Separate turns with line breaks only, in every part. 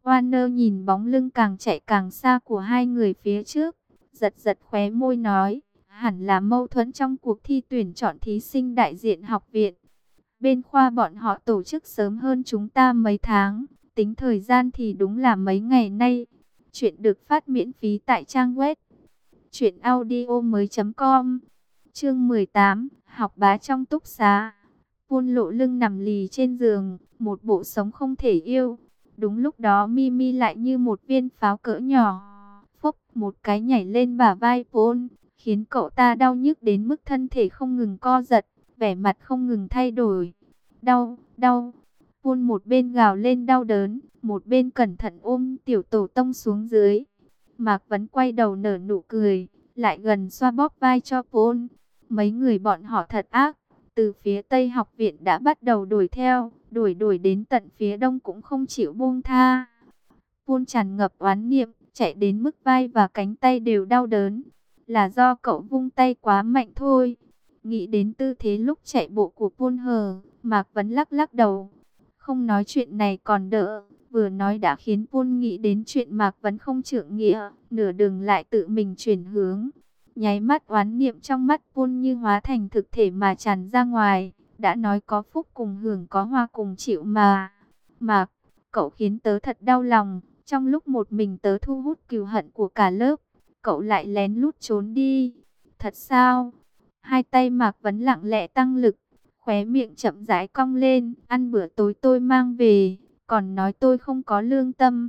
Warner nhìn bóng lưng càng chạy càng xa của hai người phía trước, giật giật khóe môi nói, hẳn là mâu thuẫn trong cuộc thi tuyển chọn thí sinh đại diện học viện. Bên khoa bọn họ tổ chức sớm hơn chúng ta mấy tháng, tính thời gian thì đúng là mấy ngày nay. Chuyện được phát miễn phí tại trang web truyệnaudiomoi.com. Chương 18, học bá trong túc xá. Buôn lộ lưng nằm lì trên giường, một bộ sống không thể yêu. Đúng lúc đó Mimi lại như một viên pháo cỡ nhỏ, phốc một cái nhảy lên bả vai Paul, khiến cậu ta đau nhức đến mức thân thể không ngừng co giật, vẻ mặt không ngừng thay đổi. Đau, đau. Paul một bên gào lên đau đớn, một bên cẩn thận ôm tiểu tổ tông xuống dưới. Mạc Vấn quay đầu nở nụ cười, lại gần xoa bóp vai cho Paul. Mấy người bọn họ thật ác, từ phía Tây học viện đã bắt đầu đuổi theo, đuổi đến tận phía Đông cũng không chịu buông tha. Paul tràn ngập oán niệm, chạy đến mức vai và cánh tay đều đau đớn. Là do cậu vung tay quá mạnh thôi. Nghĩ đến tư thế lúc chạy bộ của Paul hờ, Mạc Vấn lắc lắc đầu. Không nói chuyện này còn đỡ, vừa nói đã khiến Paul nghĩ đến chuyện Mạc Vấn không trượng nghĩa, nửa đường lại tự mình chuyển hướng. Nháy mắt oán niệm trong mắt Paul như hóa thành thực thể mà tràn ra ngoài, đã nói có phúc cùng hưởng có hoa cùng chịu mà. Mạc, cậu khiến tớ thật đau lòng, trong lúc một mình tớ thu hút cừu hận của cả lớp, cậu lại lén lút trốn đi. Thật sao? Hai tay Mạc Vấn lặng lẽ tăng lực, khóe miệng chậm rãi cong lên, ăn bữa tối tôi mang về, còn nói tôi không có lương tâm.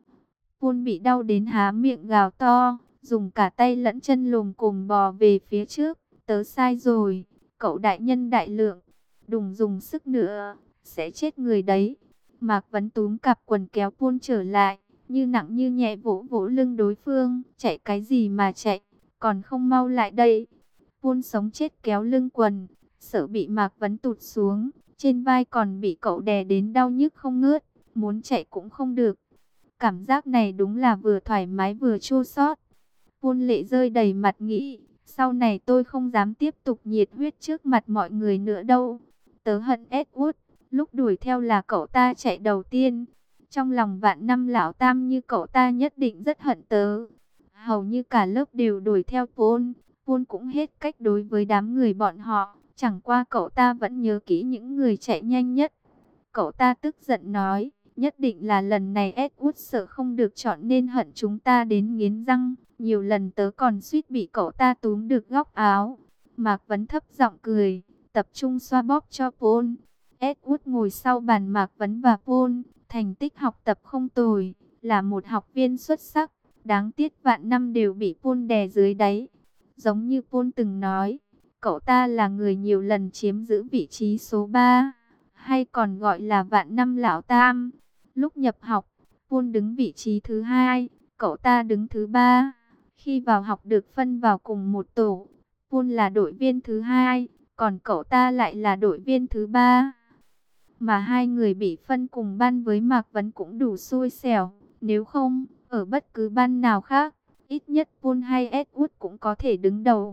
Paul bị đau đến há miệng gào to, dùng cả tay lẫn chân lồm cồm bò về phía trước. Tớ sai rồi, cậu đại nhân đại lượng, đừng dùng sức nữa, sẽ chết người đấy. Mạc Vấn túm cặp quần kéo Paul trở lại, như nặng như nhẹ vỗ vỗ lưng đối phương. Chạy cái gì mà chạy, còn không mau lại đây. Paul sống chết kéo lưng quần, sợ bị Mạc Vấn tụt xuống, trên vai còn bị cậu đè đến đau nhức không ngớt, muốn chạy cũng không được. Cảm giác này đúng là vừa thoải mái vừa chua xót. Paul lệ rơi đầy mặt nghĩ, sau này tôi không dám tiếp tục nhiệt huyết trước mặt mọi người nữa đâu. Tớ hận Edward, lúc đuổi theo là cậu ta chạy đầu tiên. Trong lòng vạn năm lão tam như cậu ta nhất định rất hận tớ. Hầu như cả lớp đều đuổi theo Paul. Paul cũng hết cách đối với đám người bọn họ. Chẳng qua cậu ta vẫn nhớ kỹ những người chạy nhanh nhất. Cậu ta tức giận nói, nhất định là lần này Edward sợ không được chọn nên hận chúng ta đến nghiến răng. Nhiều lần tớ còn suýt bị cậu ta túm được góc áo. Mạc Vấn thấp giọng cười, tập trung xoa bóp cho Paul. Edward ngồi sau bàn Mạc Vấn và Paul, thành tích học tập không tồi, là một học viên xuất sắc. Đáng tiếc vạn năm đều bị Paul đè dưới đáy. Giống như Paul từng nói, cậu ta là người nhiều lần chiếm giữ vị trí số 3, hay còn gọi là vạn năm lão tam. Lúc nhập học, Paul đứng vị trí thứ 2, cậu ta đứng thứ 3. Khi vào học được phân vào cùng một tổ, Paul là đội viên thứ 2, còn cậu ta lại là đội viên thứ 3. Mà hai người bị phân cùng ban với Mạc Vấn cũng đủ xui xẻo, nếu không, ở bất cứ ban nào khác, ít nhất Paul hay Edward cũng có thể đứng đầu.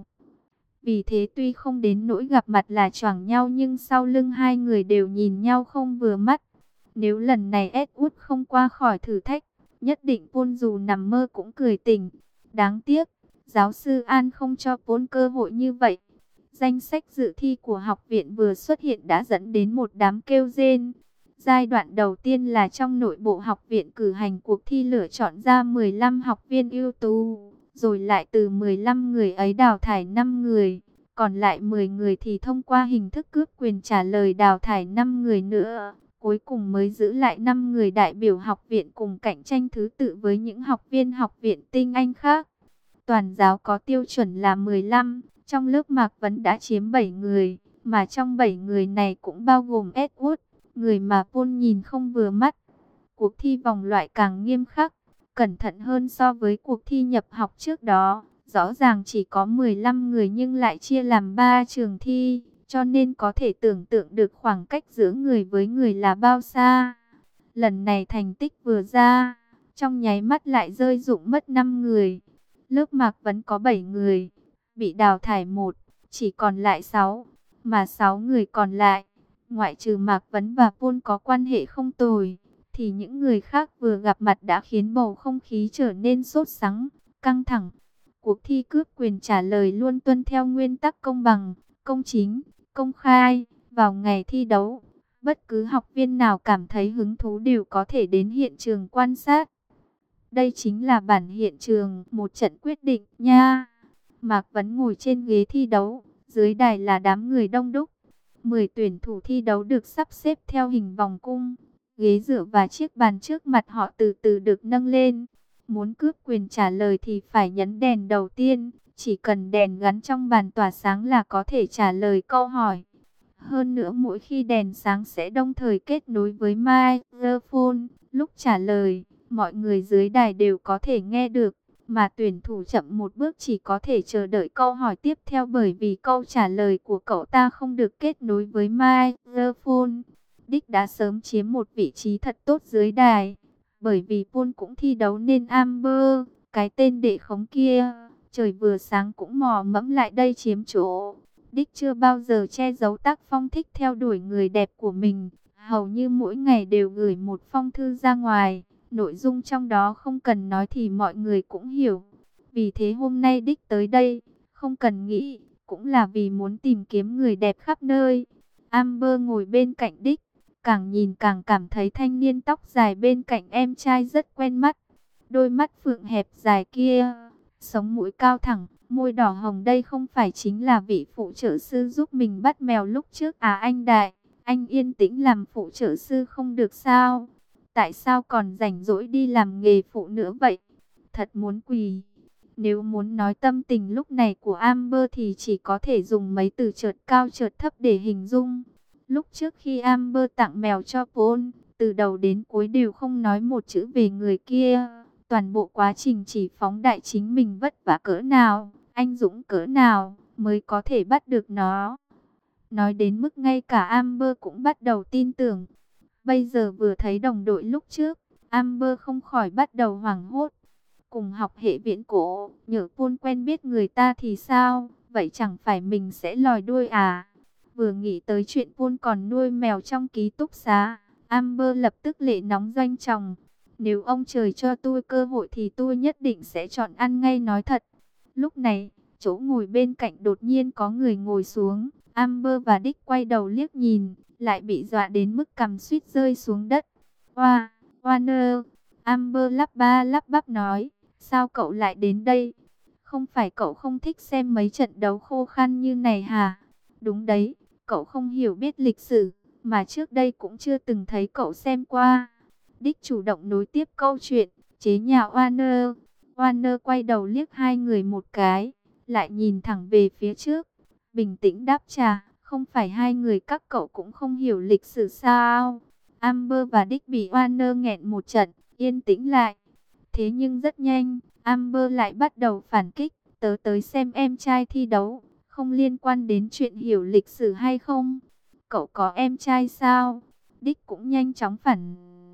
Vì thế tuy không đến nỗi gặp mặt là choảng nhau nhưng sau lưng hai người đều nhìn nhau không vừa mắt. Nếu lần này Edward không qua khỏi thử thách, nhất định Paul dù nằm mơ cũng cười tỉnh. Đáng tiếc, giáo sư An không cho Paul cơ hội như vậy. Danh sách dự thi của học viện vừa xuất hiện đã dẫn đến một đám kêu rên. Giai đoạn đầu tiên là trong nội bộ học viện cử hành cuộc thi lựa chọn ra 15 học viên ưu tú, rồi lại từ 15 người ấy đào thải 5 người, còn lại 10 người thì thông qua hình thức cướp quyền trả lời đào thải 5 người nữa. Cuối cùng mới giữ lại 5 người đại biểu học viện cùng cạnh tranh thứ tự với những học viên học viện tinh anh khác. Toàn giáo có tiêu chuẩn là 15, trong lớp Mạc Vấn đã chiếm 7 người, mà trong 7 người này cũng bao gồm Edward, người mà Paul nhìn không vừa mắt. Cuộc thi vòng loại càng nghiêm khắc, cẩn thận hơn so với cuộc thi nhập học trước đó. Rõ ràng chỉ có 15 người nhưng lại chia làm 3 trường thi, cho nên có thể tưởng tượng được khoảng cách giữa người với người là bao xa. Lần này thành tích vừa ra, trong nháy mắt lại rơi rụng mất 5 người. Lớp Mạc Vấn có 7 người, bị đào thải 1, chỉ còn lại 6, mà 6 người còn lại, ngoại trừ Mạc Vấn và Paul có quan hệ không tồi, thì những người khác vừa gặp mặt đã khiến bầu không khí trở nên sốt sắng, căng thẳng. Cuộc thi cướp quyền trả lời luôn tuân theo nguyên tắc công bằng, công chính, công khai. Vào ngày thi đấu, bất cứ học viên nào cảm thấy hứng thú đều có thể đến hiện trường quan sát. Đây chính là bản hiện trường một trận quyết định nha. Mạc Vấn ngồi trên ghế thi đấu, dưới đài là đám người đông đúc. 10 tuyển thủ thi đấu được sắp xếp theo hình vòng cung. Ghế dựa và chiếc bàn trước mặt họ từ từ được nâng lên. Muốn cướp quyền trả lời thì phải nhấn đèn đầu tiên. Chỉ cần đèn gắn trong bàn tỏa sáng là có thể trả lời câu hỏi. Hơn nữa mỗi khi đèn sáng sẽ đồng thời kết nối với microphone. Lúc trả lời, mọi người dưới đài đều có thể nghe được. Mà tuyển thủ chậm một bước chỉ có thể chờ đợi câu hỏi tiếp theo bởi vì câu trả lời của cậu ta không được kết nối với microphone. Dick đã sớm chiếm một vị trí thật tốt dưới đài. Bởi vì Paul cũng thi đấu nên Amber, cái tên đệ khống kia, trời vừa sáng cũng mò mẫm lại đây chiếm chỗ. Dick chưa bao giờ che giấu tác phong thích theo đuổi người đẹp của mình. Hầu như mỗi ngày đều gửi một phong thư ra ngoài. Nội dung trong đó không cần nói thì mọi người cũng hiểu. Vì thế hôm nay Dick tới đây, không cần nghĩ, cũng là vì muốn tìm kiếm người đẹp khắp nơi. Amber ngồi bên cạnh Dick, càng nhìn càng cảm thấy thanh niên tóc dài bên cạnh em trai rất quen mắt. Đôi mắt phượng hẹp dài kia, sống mũi cao thẳng, môi đỏ hồng, đây không phải chính là vị phụ trợ sư giúp mình bắt mèo lúc trước à anh Đại? Anh yên tĩnh làm phụ trợ sư không được sao? Tại sao còn rảnh rỗi đi làm nghề phụ nữa vậy? Thật muốn quỳ. Nếu muốn nói tâm tình lúc này của Amber thì chỉ có thể dùng mấy từ chợt cao chợt thấp để hình dung. Lúc trước khi Amber tặng mèo cho Paul, từ đầu đến cuối đều không nói một chữ về người kia. Toàn bộ quá trình chỉ phóng đại chính mình vất vả cỡ nào, anh dũng cỡ nào mới có thể bắt được nó. Nói đến mức ngay cả Amber cũng bắt đầu tin tưởng. Bây giờ vừa thấy đồng đội lúc trước, Amber không khỏi bắt đầu hoảng hốt. Cùng học hệ viễn cổ, nhỡ Paul quen biết người ta thì sao? Vậy chẳng phải mình sẽ lòi đuôi à? Vừa nghĩ tới chuyện Paul còn nuôi mèo trong ký túc xá, Amber lập tức lệ nóng doanh chồng. Nếu ông trời cho tôi cơ hội thì tôi nhất định sẽ chọn ăn ngay, nói thật. Lúc này, chỗ ngồi bên cạnh đột nhiên có người ngồi xuống. Amber và Dick quay đầu liếc nhìn, lại bị dọa đến mức cằm suýt rơi xuống đất. Oa, Warner, Amber lắp ba lắp bắp nói, sao cậu lại đến đây? Không phải cậu không thích xem mấy trận đấu khô khan như này hả? Đúng đấy, cậu không hiểu biết lịch sử, mà trước đây cũng chưa từng thấy cậu xem qua. Dick chủ động nối tiếp câu chuyện, chế nhạo Warner. Warner quay đầu liếc hai người một cái, lại nhìn thẳng về phía trước. Bình tĩnh đáp trả, không phải hai người các cậu cũng không hiểu lịch sử sao? Amber và Dick bị Warner nghẹn một trận, yên tĩnh lại. Thế nhưng rất nhanh, Amber lại bắt đầu phản kích. Tớ tới xem em trai thi đấu, không liên quan đến chuyện hiểu lịch sử hay không. Cậu có em trai sao? Dick cũng nhanh chóng phản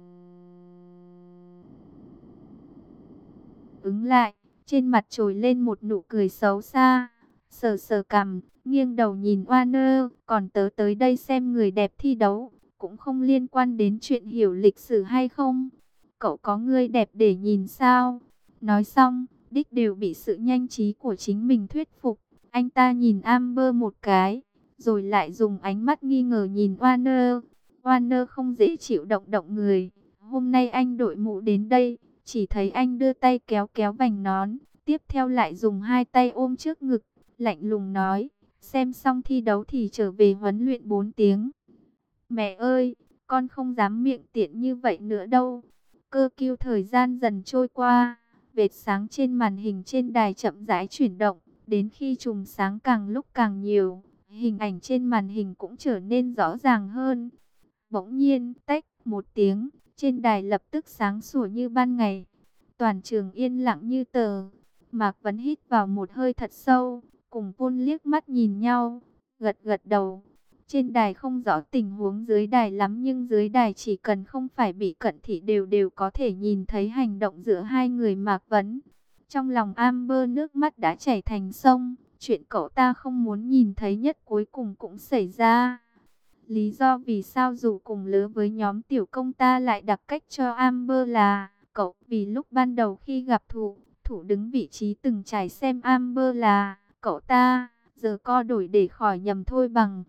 ứng lại, trên mặt trồi lên một nụ cười xấu xa. Sờ sờ cằm, nghiêng đầu nhìn Warner, còn tớ tới đây xem người đẹp thi đấu, cũng không liên quan đến chuyện hiểu lịch sử hay không. Cậu có người đẹp để nhìn sao? Nói xong, Dick đều bị sự nhanh trí của chính mình thuyết phục. Anh ta nhìn Amber một cái, rồi lại dùng ánh mắt nghi ngờ nhìn Warner. Warner không dễ chịu động động người. Hôm nay anh đội mũ đến đây, chỉ thấy anh đưa tay kéo kéo vành nón, tiếp theo lại dùng hai tay ôm trước ngực, lạnh lùng nói, xem xong thi đấu thì trở về huấn luyện 4 tiếng. Mẹ ơi, con không dám miệng tiện như vậy nữa đâu. Cơ cứu thời gian dần trôi qua, vệt sáng trên màn hình trên đài chậm rãi chuyển động, đến khi chùm sáng càng lúc càng nhiều, hình ảnh trên màn hình cũng trở nên rõ ràng hơn. Bỗng nhiên, tách một tiếng, trên đài lập tức sáng sủa như ban ngày. Toàn trường yên lặng như tờ. Mạc Vấn hít vào một hơi thật sâu, cùng Paul liếc mắt nhìn nhau, gật gật đầu. Trên đài không rõ tình huống dưới đài lắm, nhưng dưới đài chỉ cần không phải bị cận thị đều đều có thể nhìn thấy hành động giữa hai người Mạc Vấn. Trong lòng Amber nước mắt đã chảy thành sông, chuyện cậu ta không muốn nhìn thấy nhất cuối cùng cũng xảy ra. Lý do vì sao dù cùng lứa với nhóm tiểu công ta lại đặt cách cho Amber là cậu, vì lúc ban đầu khi gặp thủ đứng vị trí từng trải xem Amber là cậu ta, giờ co đổi để khỏi nhầm thôi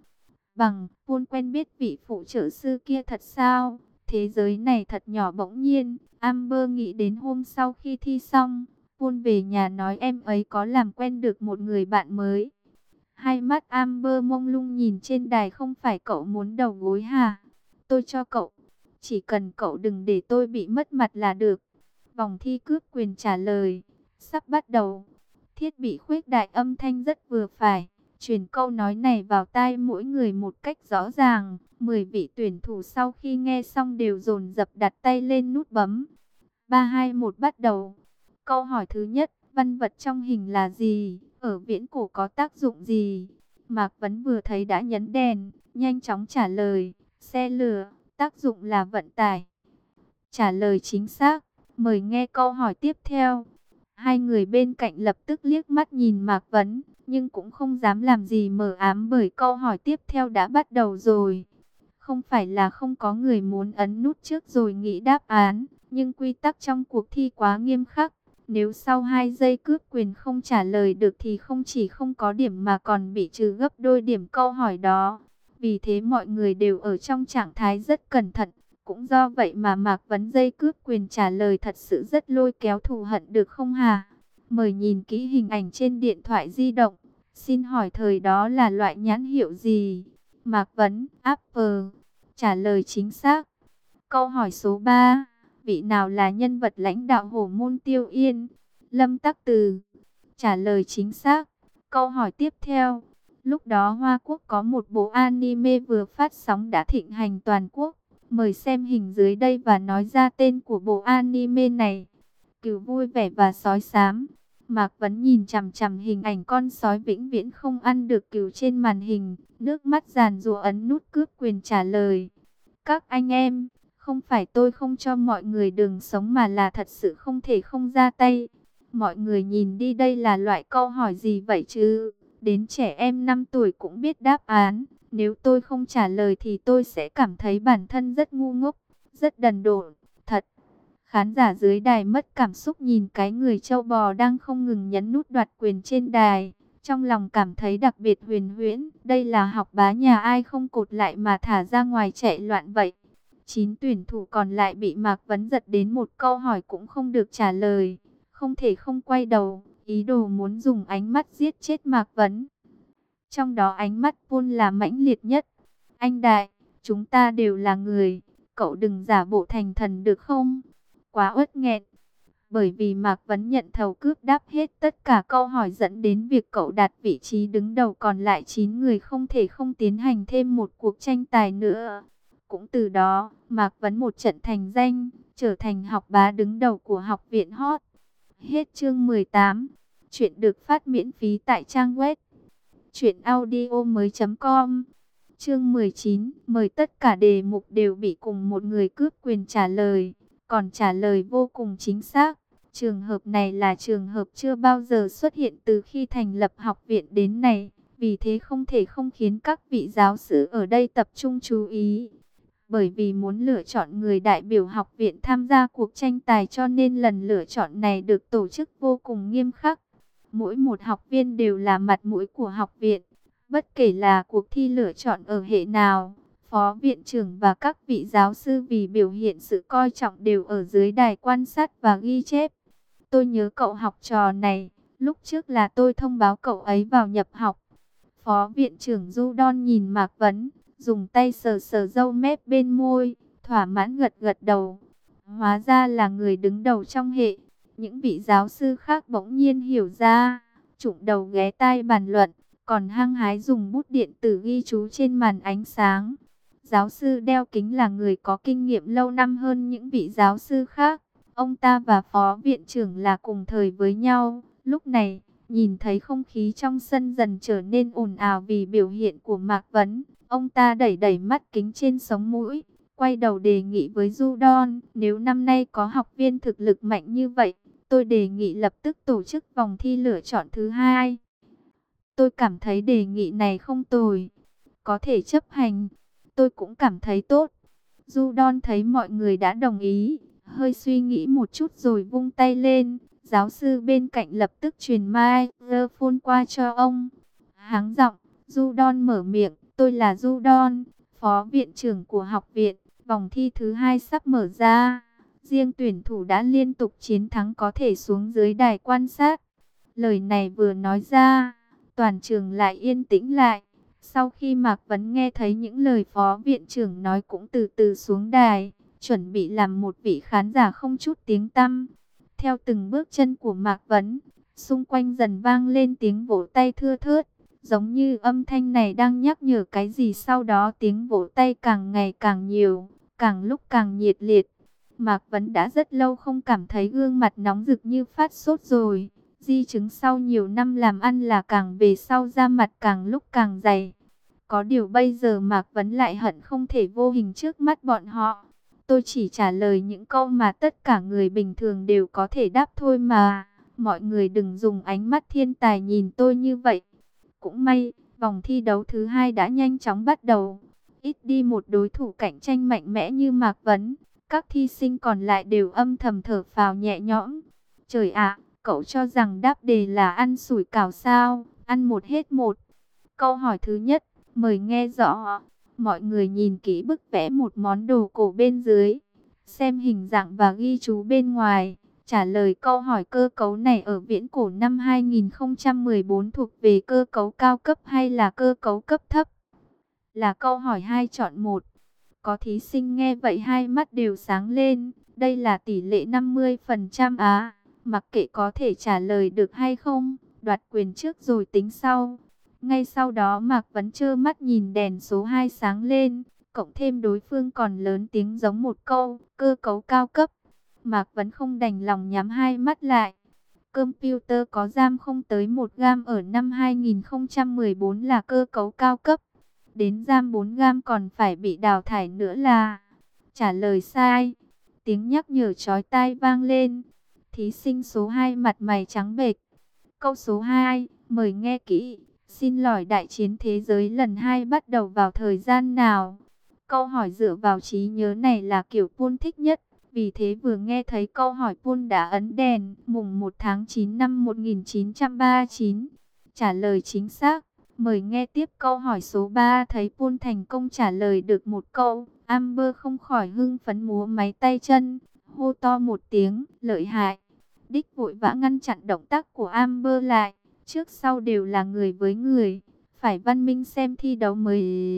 bằng Paul quen biết vị phụ trợ sư kia thật sao? Thế giới này thật nhỏ. Bỗng nhiên Amber nghĩ đến hôm sau khi thi xong, Paul về nhà nói em ấy có làm quen được một người bạn mới. Hai mắt Amber mông lung nhìn trên đài. Không phải cậu muốn đầu gối hả? Tôi cho cậu. Chỉ cần cậu đừng để tôi bị mất mặt là được. Vòng thi cướp quyền trả lời sắp bắt đầu. Thiết bị khuếch đại âm thanh rất vừa phải, truyền câu nói này vào tai mỗi người một cách rõ ràng. 10 vị tuyển thủ sau khi nghe xong đều dồn dập đặt tay lên nút bấm. 3, 2, 1 bắt đầu. Câu hỏi thứ nhất, văn vật trong hình là gì? Ở viễn cổ có tác dụng gì? Mạc Vấn vừa thấy đã nhấn đèn, nhanh chóng trả lời, xe lửa, tác dụng là vận tải. Trả lời chính xác. Mời nghe câu hỏi tiếp theo. Hai người bên cạnh lập tức liếc mắt nhìn Mạc Vấn, nhưng cũng không dám làm gì mờ ám bởi câu hỏi tiếp theo đã bắt đầu rồi. Không phải là không có người muốn ấn nút trước rồi nghĩ đáp án, nhưng quy tắc trong cuộc thi quá nghiêm khắc. Nếu sau 2 giây cướp quyền không trả lời được thì không chỉ không có điểm mà còn bị trừ gấp đôi điểm câu hỏi đó. Vì thế mọi người đều ở trong trạng thái rất cẩn thận. Cũng do vậy mà Mạc Vấn dây cướp quyền trả lời thật sự rất lôi kéo thù hận được không hả? Mời nhìn kỹ hình ảnh trên điện thoại di động. Xin hỏi thời đó là loại nhãn hiệu gì? Mạc Vấn, Apple. Trả lời chính xác. Câu hỏi số 3. Vị nào là nhân vật lãnh đạo Hổ Môn Tiêu Yên? Lâm Tắc Từ. Trả lời chính xác. Câu hỏi tiếp theo. Lúc đó Hoa Quốc có một bộ anime vừa phát sóng đã thịnh hành toàn quốc. Mời xem hình dưới đây và nói ra tên của bộ anime này. Cừu Vui Vẻ và Sói Xám. Mạc Vấn nhìn chằm chằm hình ảnh con sói vĩnh viễn không ăn được cừu trên màn hình. Nước mắt giàn giụa ấn nút cướp quyền trả lời. Các anh em, không phải tôi không cho mọi người đường sống mà là thật sự không thể không ra tay. Mọi người nhìn đi, đây là loại câu hỏi gì vậy chứ? Đến trẻ em 5 tuổi cũng biết đáp án. Nếu tôi không trả lời thì tôi sẽ cảm thấy bản thân rất ngu ngốc, rất đần độn, thật. Khán giả dưới đài mất cảm xúc nhìn cái người trâu bò đang không ngừng nhấn nút đoạt quyền trên đài. Trong lòng cảm thấy đặc biệt huyền huyễn. Đây là học bá nhà ai không cột lại mà thả ra ngoài chạy loạn vậy. 9 tuyển thủ còn lại bị Mạc Vấn giật đến một câu hỏi cũng không được trả lời. Không thể không quay đầu, ý đồ muốn dùng ánh mắt giết chết Mạc Vấn. Trong đó ánh mắt Paul là mãnh liệt nhất. Anh Đại, chúng ta đều là người, cậu đừng giả bộ thành thần được không? Quá uất nghẹn. Bởi vì Mạc Vấn nhận thầu cướp đáp hết tất cả câu hỏi dẫn đến việc cậu đạt vị trí đứng đầu, còn lại 9 người không thể không tiến hành thêm một cuộc tranh tài nữa. Cũng từ đó, Mạc Vấn một trận thành danh, trở thành học bá đứng đầu của học viện hot. Hết chương 18. Chuyện được phát miễn phí tại trang web truyệnaudiomoi.com. Chương 19, mời tất cả đề mục đều bị cùng một người cướp quyền trả lời, còn trả lời vô cùng chính xác. Trường hợp này là trường hợp chưa bao giờ xuất hiện từ khi thành lập học viện đến nay, vì thế không thể không khiến các vị giáo sư ở đây tập trung chú ý. Bởi vì muốn lựa chọn người đại biểu học viện tham gia cuộc tranh tài cho nên lần lựa chọn này được tổ chức vô cùng nghiêm khắc. Mỗi một học viên đều là mặt mũi của học viện. Bất kể là cuộc thi lựa chọn ở hệ nào, phó viện trưởng và các vị giáo sư vì biểu hiện sự coi trọng đều ở dưới đài quan sát và ghi chép. Tôi nhớ cậu học trò này, lúc trước là tôi thông báo cậu ấy vào nhập học. Phó viện trưởng Du Đon nhìn Mạc Vấn, dùng tay sờ sờ râu mép bên môi, thỏa mãn gật gật đầu. Hóa ra là người đứng đầu trong hệ. Những vị giáo sư khác bỗng nhiên hiểu ra, chụm đầu ghé tai bàn luận, còn hăng hái dùng bút điện tử ghi chú trên màn ánh sáng. Giáo sư đeo kính là người có kinh nghiệm lâu năm hơn những vị giáo sư khác. Ông ta và phó viện trưởng là cùng thời với nhau. Lúc này, nhìn thấy không khí trong sân dần trở nên ồn ào vì biểu hiện của Mạc Vấn. Ông ta đẩy đẩy mắt kính trên sống mũi, quay đầu đề nghị với Du Đon. Nếu năm nay có học viên thực lực mạnh như vậy, tôi đề nghị lập tức tổ chức vòng thi lựa chọn thứ 2. Tôi cảm thấy đề nghị này không tồi, có thể chấp hành. tôi cũng cảm thấy tốt. Judon thấy mọi người đã đồng ý, hơi suy nghĩ một chút rồi vung tay lên. Giáo sư bên cạnh lập tức truyền microphone qua cho ông. Háng giọng, Judon mở miệng, tôi là Judon, phó viện trưởng của học viện. Vòng thi thứ 2 sắp mở ra. Riêng tuyển thủ đã liên tục chiến thắng có thể xuống dưới đài quan sát. Lời này vừa nói ra, toàn trường lại yên tĩnh lại. Sau khi Mạc Vấn nghe thấy những lời phó viện trưởng nói cũng từ từ xuống đài, chuẩn bị làm một vị khán giả không chút tiếng tăm. Theo từng bước chân của Mạc Vấn, xung quanh dần vang lên tiếng vỗ tay thưa thớt, giống như âm thanh này đang nhắc nhở cái gì. Sau đó tiếng vỗ tay càng ngày càng nhiều, càng lúc càng nhiệt liệt. Mạc Vấn đã rất lâu không cảm thấy gương mặt nóng rực như phát sốt rồi. Di chứng sau nhiều năm làm ăn là càng về sau da mặt càng lúc càng dày. Có điều bây giờ Mạc Vấn lại hận không thể vô hình trước mắt bọn họ. Tôi chỉ trả lời những câu mà tất cả người bình thường đều có thể đáp thôi mà. Mọi người đừng dùng ánh mắt thiên tài nhìn tôi như vậy. Cũng may, vòng thi đấu thứ 2 đã nhanh chóng bắt đầu. Ít đi một đối thủ cạnh tranh mạnh mẽ như Mạc Vấn, các thí sinh còn lại đều âm thầm thở phào nhẹ nhõm. Trời ạ, cậu cho rằng đáp đề là ăn sủi cảo sao? Ăn một hết một. Câu hỏi thứ nhất, mời nghe rõ. Mọi người nhìn kỹ bức vẽ một món đồ cổ bên dưới, xem hình dạng và ghi chú bên ngoài. Trả lời câu hỏi cơ cấu này ở viễn cổ năm 2014 thuộc về cơ cấu cao cấp hay là cơ cấu cấp thấp? Là câu hỏi 2 chọn 1. Có thí sinh nghe vậy hai mắt đều sáng lên. Đây là tỷ lệ 50% á. Mặc kệ có thể trả lời được hay không, đoạt quyền trước rồi tính sau. Ngay sau đó Mạc Vấn trơ mắt nhìn đèn số 2 sáng lên, cộng thêm đối phương còn lớn tiếng giống một câu, cơ cấu cao cấp. Mạc Vấn không đành lòng nhắm hai mắt lại. Computer có RAM không tới 1 gam ở năm 2014 là cơ cấu cao cấp. Đến RAM 4 gam còn phải bị đào thải nữa là... Trả lời sai. Tiếng nhắc nhở chói tai vang lên. Thí sinh số 2 mặt mày trắng bệch. Câu số 2, mời nghe kỹ. Xin lhỏi đại chiến thế giới lần 2 bắt đầu vào thời gian nào? Câu hỏi dựa vào trí nhớ này là kiểu Pun thích nhất. Vì thế vừa nghe thấy câu hỏi Pun đã ấn đèn. Mùng 1 tháng 9 năm 1939. Trả lời chính xác. Mời nghe tiếp câu hỏi số 3. Thấy Pun thành công trả lời được một câu, Amber không khỏi hưng phấn múa máy tay chân, hô to một tiếng, lợi hại. Dick vội vã ngăn chặn động tác của Amber lại. Trước sau đều là người với người, phải văn minh xem thi đấu mới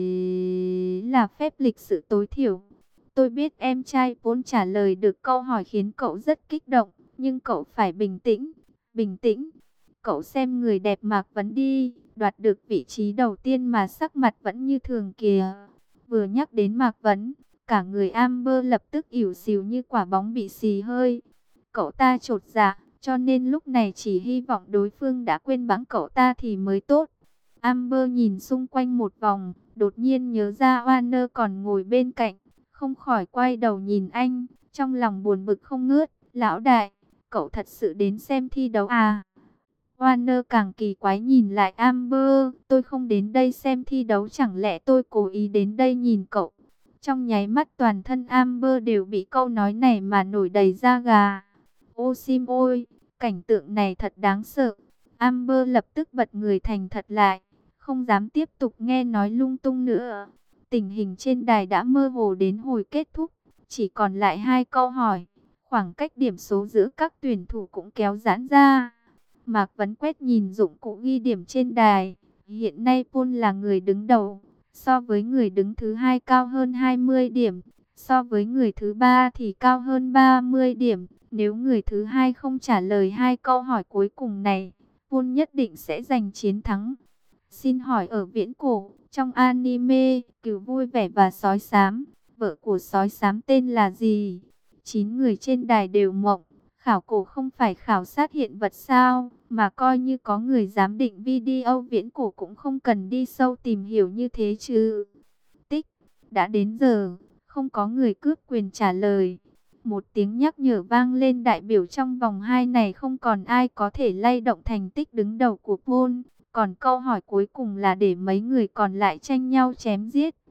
là phép lịch sự tối thiểu. Tôi biết em trai Pun trả lời được câu hỏi khiến cậu rất kích động, nhưng cậu phải bình tĩnh, bình tĩnh. Cậu xem người đẹp Mạc Vấn đi, đoạt được vị trí đầu tiên mà sắc mặt vẫn như thường kìa. Vừa nhắc đến Mạc Vấn, cả người Amber lập tức ỉu xìu như quả bóng bị xì hơi. Cậu ta chột dạ, cho nên lúc này chỉ hy vọng đối phương đã quên bẵng cậu ta thì mới tốt. Amber nhìn xung quanh một vòng, đột nhiên nhớ ra Warner còn ngồi bên cạnh, không khỏi quay đầu nhìn anh, trong lòng buồn bực không ngớt. Lão đại, cậu thật sự đến xem thi đấu à? Warner càng kỳ quái nhìn lại Amber, tôi không đến đây xem thi đấu, chẳng lẽ tôi cố ý đến đây nhìn cậu? Trong nháy mắt toàn thân Amber đều bị câu nói này mà nổi đầy da gà. Ô sim ôi, cảnh tượng này thật đáng sợ. Amber lập tức bật người thành thật lại, không dám tiếp tục nghe nói lung tung nữa. Tình hình trên đài đã mơ hồ đến hồi kết thúc, chỉ còn lại 2 câu hỏi. Khoảng cách điểm số giữa các tuyển thủ cũng kéo giãn ra. Mạc Vấn quét nhìn dụng cụ ghi điểm trên đài. Hiện nay Pun là người đứng đầu, so với người đứng thứ 2 cao hơn 20 điểm, so với người thứ 3 thì cao hơn 30 điểm. Nếu người thứ 2 không trả lời 2 câu hỏi cuối cùng này, Pun nhất định sẽ giành chiến thắng. Xin hỏi ở viễn cổ, trong anime, Cừu Vui Vẻ và Sói Xám, vợ của Sói Xám tên là gì? 9 người trên đài đều mộng. Khảo cổ không phải khảo sát hiện vật sao, mà coi như có người giám định video viễn cổ cũng không cần đi sâu tìm hiểu như thế chứ. Tích, đã đến giờ, không có người cướp quyền trả lời. Một tiếng nhắc nhở vang lên, đại biểu trong vòng 2 này không còn ai có thể lay động thành tích đứng đầu của Pun. Còn câu hỏi cuối cùng là để mấy người còn lại tranh nhau chém giết.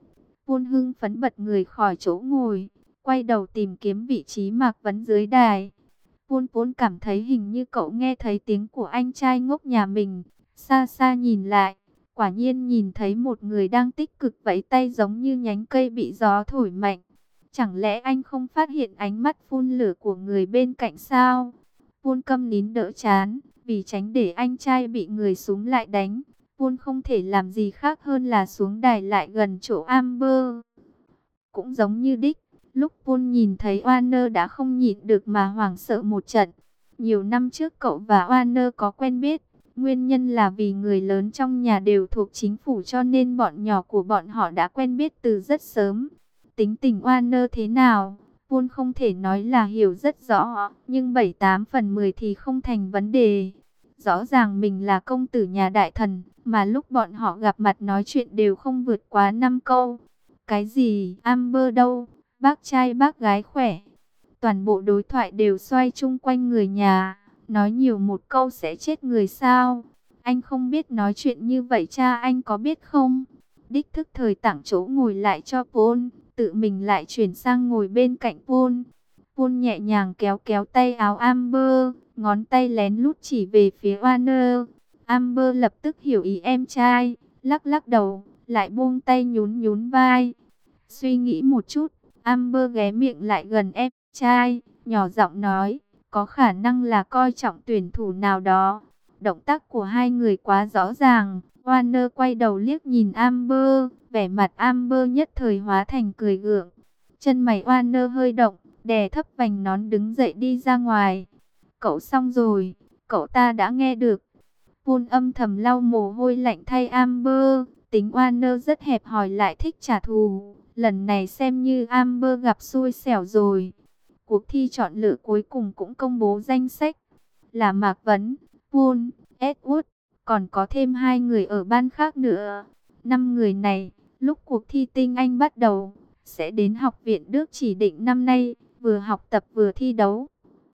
Pôn hưng phấn bật người khỏi chỗ ngồi, quay đầu tìm kiếm vị trí Mạc Vấn dưới đài. Pôn Pôn cảm thấy hình như cậu nghe thấy tiếng của anh trai ngốc nhà mình. Xa xa nhìn lại, quả nhiên nhìn thấy một người đang tích cực vẫy tay giống như nhánh cây bị gió thổi mạnh. Chẳng lẽ anh không phát hiện ánh mắt phun lửa của người bên cạnh sao? Pôn câm nín đỡ chán, vì tránh để anh trai bị người súng lại đánh. Pôn không thể làm gì khác hơn là xuống đài lại gần chỗ Amber. Cũng giống như đích, lúc Pôn nhìn thấy Warner đã không nhịn được mà hoảng sợ một trận. Nhiều năm trước cậu và Warner có quen biết, nguyên nhân là vì người lớn trong nhà đều thuộc chính phủ cho nên bọn nhỏ của bọn họ đã quen biết từ rất sớm. Tính tình Warner thế nào, Pôn không thể nói là hiểu rất rõ, nhưng 7-8/10 thì không thành vấn đề. Rõ ràng mình là công tử nhà đại thần, mà lúc bọn họ gặp mặt nói chuyện đều không vượt quá 5 câu. Cái gì, Amber đâu, bác trai bác gái khỏe. Toàn bộ đối thoại đều xoay chung quanh người nhà, nói nhiều một câu sẽ chết người sao. Anh không biết nói chuyện như vậy cha anh có biết không? Đích thức thời tặng chỗ ngồi lại cho Paul, tự mình lại chuyển sang ngồi bên cạnh Paul. Paul nhẹ nhàng kéo kéo tay áo Amber, ngón tay lén lút chỉ về phía Warner. Amber lập tức hiểu ý em trai, lắc lắc đầu, lại buông tay nhún nhún vai. Suy nghĩ một chút, Amber ghé miệng lại gần em trai, nhỏ giọng nói, có khả năng là coi trọng tuyển thủ nào đó. Động tác của hai người quá rõ ràng, Warner quay đầu liếc nhìn Amber, vẻ mặt Amber nhất thời hóa thành cười gượng. Chân mày Warner hơi động, đè thấp vành nón đứng dậy đi ra ngoài. Cậu xong rồi, cậu ta đã nghe được. Paul âm thầm lau mồ hôi lạnh thay Amber, tính Warner rất hẹp hòi lại thích trả thù. Lần này xem như Amber gặp xui xẻo rồi. Cuộc thi chọn lựa cuối cùng cũng công bố danh sách. Là Mạc Vấn, Paul, Edward, còn có thêm 2 người ở ban khác nữa. 5 người này, lúc cuộc thi tinh Anh bắt đầu, sẽ đến học viện Đức chỉ định năm nay, vừa học tập vừa thi đấu.